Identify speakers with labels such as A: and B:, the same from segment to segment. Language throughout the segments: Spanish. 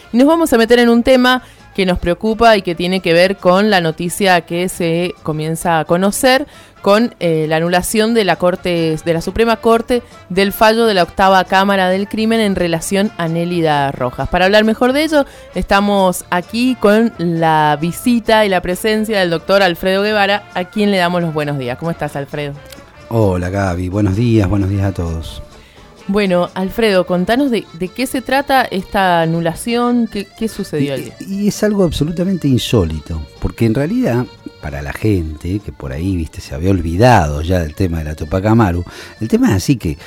A: Y nos vamos a meter en un tema que nos preocupa y que tiene que ver con la noticia que se comienza a conocer con la anulación de la Suprema Corte del fallo de la octava Cámara del Crimen en relación a Nélida Rojas. Para hablar mejor de ello, estamos aquí con la visita y la presencia del doctor Alfredo Guevara, a quien le damos los buenos días. ¿Cómo estás, Alfredo?
B: Hola, Gaby. Buenos días a todos.
A: Bueno, Alfredo, contanos de qué se trata esta anulación, qué sucedió allí.
B: Y es algo absolutamente insólito, porque en realidad, para la gente que por ahí, se había olvidado ya del tema de la Tupac Amaru, el tema es así que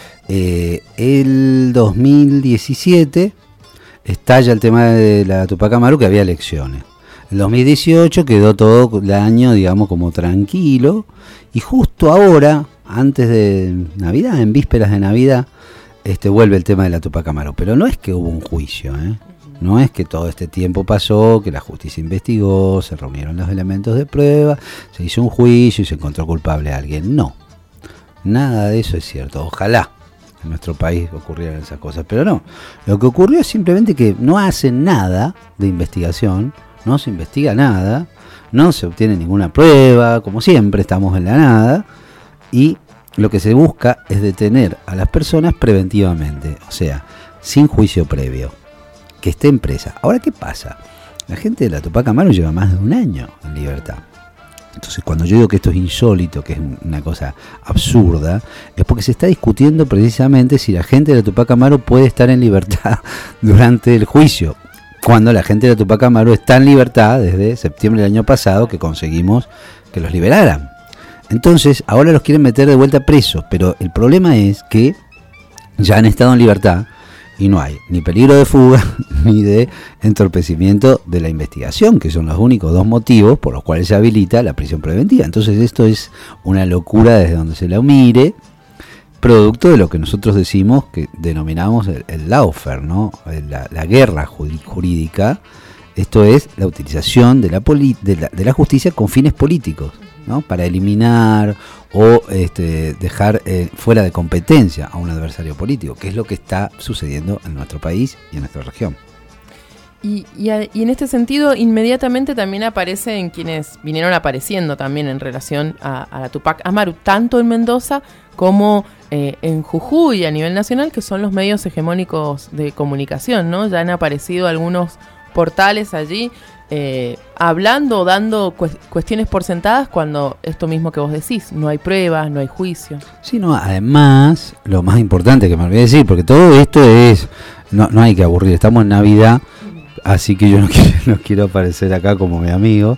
B: el 2017 estalla el tema de la Tupac Amaru, que había elecciones. El 2018 quedó todo el año, digamos, como tranquilo, y justo ahora, antes de Navidad, en vísperas de Navidad, vuelve el tema de la Tupac Amaru. Pero no es que hubo un juicio, no es que todo este tiempo pasó, que la justicia investigó, se reunieron los elementos de prueba, se hizo un juicio y se encontró culpable a alguien. No, nada de eso es cierto. Ojalá en nuestro país ocurrieran esas cosas, pero no. Lo que ocurrió es simplemente que no hacen nada de investigación, no se investiga nada, no se obtiene ninguna prueba, como siempre estamos en la nada, y lo que se busca es detener a las personas preventivamente, o sea, sin juicio previo, que estén presas. Ahora, ¿qué pasa? La gente de la Tupac Amaru lleva más de un año en libertad. Entonces, cuando yo digo que esto es insólito, que es una cosa absurda, es porque se está discutiendo precisamente si la gente de la Tupac Amaru puede estar en libertad durante el juicio, cuando la gente de la Tupac Amaru está en libertad desde septiembre del año pasado, que conseguimos que los liberaran. Entonces, ahora los quieren meter de vuelta presos, pero el problema es que ya han estado en libertad y no hay ni peligro de fuga ni de entorpecimiento de la investigación, que son los únicos dos motivos por los cuales se habilita la prisión preventiva. Entonces, esto es una locura desde donde se la mire, producto de lo que nosotros decimos, que denominamos el lawfare, ¿no? La guerra jurídica. Esto es la utilización de la justicia con fines políticos, ¿no? Para eliminar o dejar fuera de competencia a un adversario político, que es lo que está sucediendo en nuestro país y en nuestra región.
A: Y en este sentido, inmediatamente también aparecen quienes vinieron apareciendo también en relación a la Tupac Amaru, tanto en Mendoza como en Jujuy a nivel nacional, que son los medios hegemónicos de comunicación, ¿no? Ya han aparecido algunos portales allí hablando o dando cuestiones por sentadas, cuando esto mismo que vos decís, no hay pruebas, no hay juicio.
B: Sí, no, además, lo más importante que me olvidé decir, porque todo esto es, no hay que aburrir, estamos en Navidad, así que yo no quiero aparecer acá como mi amigo.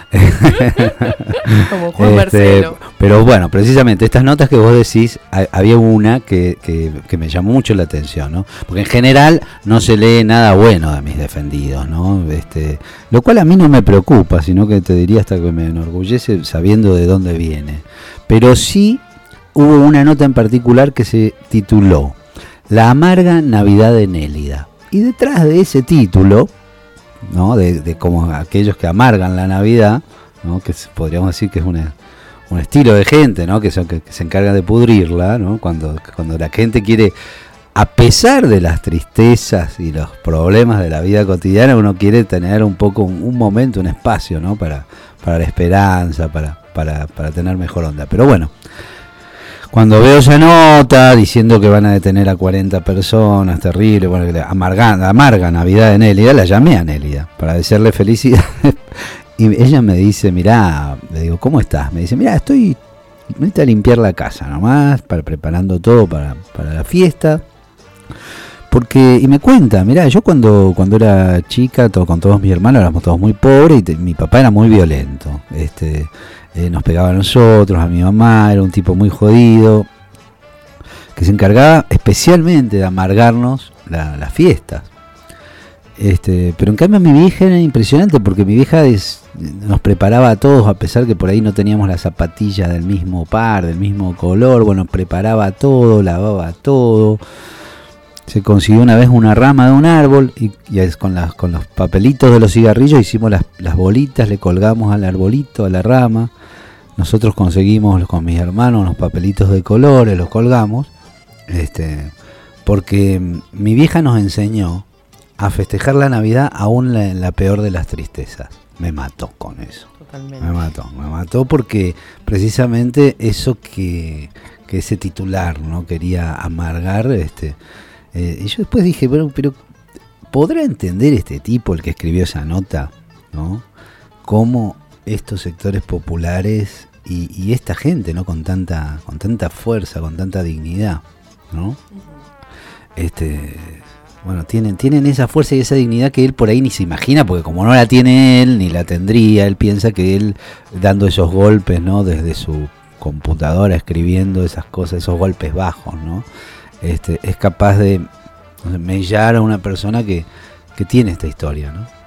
A: Como Juan Marcelo.
B: Pero bueno, precisamente estas notas que vos decís, había una que me llamó mucho la atención, ¿no? Porque en general no se lee nada bueno de mis defendidos, ¿no? Lo cual a mí no me preocupa, sino que te diría hasta que me enorgullece sabiendo de dónde viene. Pero sí hubo una nota en particular que se tituló La amarga Navidad de Nélida. Y detrás de ese título, ¿no? De como aquellos que amargan la Navidad, ¿no? Que podríamos decir que es un estilo de gente, ¿no? que se encarga de pudrirla, ¿no? Cuando la gente quiere, a pesar de las tristezas y los problemas de la vida cotidiana, uno quiere tener un poco un momento, un espacio, ¿no? para la esperanza, para tener mejor onda. Pero bueno, cuando veo esa nota diciendo que van a detener a 40 personas, terrible, bueno, amarga Navidad de Nélida, la llamé a Nélida para desearle felicidad. Y ella me dice, mirá, le digo, ¿cómo estás? Me dice, mirá, estoy a limpiar la casa nomás, preparando todo para la fiesta. Y me cuenta, mirá, yo cuando era chica, con todos mis hermanos éramos todos muy pobres y mi papá era muy violento. Nos pegaba a nosotros, a mi mamá, era un tipo muy jodido, que se encargaba especialmente de amargarnos las fiestas. Pero en cambio mi vieja era impresionante, porque mi vieja nos preparaba a todos, a pesar que por ahí no teníamos las zapatillas del mismo par, del mismo color, bueno, preparaba todo, lavaba todo. Se consiguió una vez una rama de un árbol y con los papelitos de los cigarrillos hicimos las bolitas, le colgamos al arbolito, a la rama. Nosotros conseguimos con mis hermanos los papelitos de colores, los colgamos, porque mi vieja nos enseñó a festejar la Navidad aún en la peor de las tristezas. Me mató con eso.
A: Totalmente.
B: Me mató porque precisamente eso que ese titular no quería amargar, y yo después dije, bueno, pero ¿podrá entender este tipo, el que escribió esa nota, ¿no? Cómo estos sectores populares y esta gente, ¿no? Con tanta fuerza, con tanta dignidad, ¿no? Bueno, tienen esa fuerza y esa dignidad que él por ahí ni se imagina, porque como no la tiene él, ni la tendría, él piensa que él, dando esos golpes, ¿no? Desde su computadora, escribiendo esas cosas, esos golpes bajos, ¿no? Es capaz de mellar a una persona que tiene esta historia, ¿no?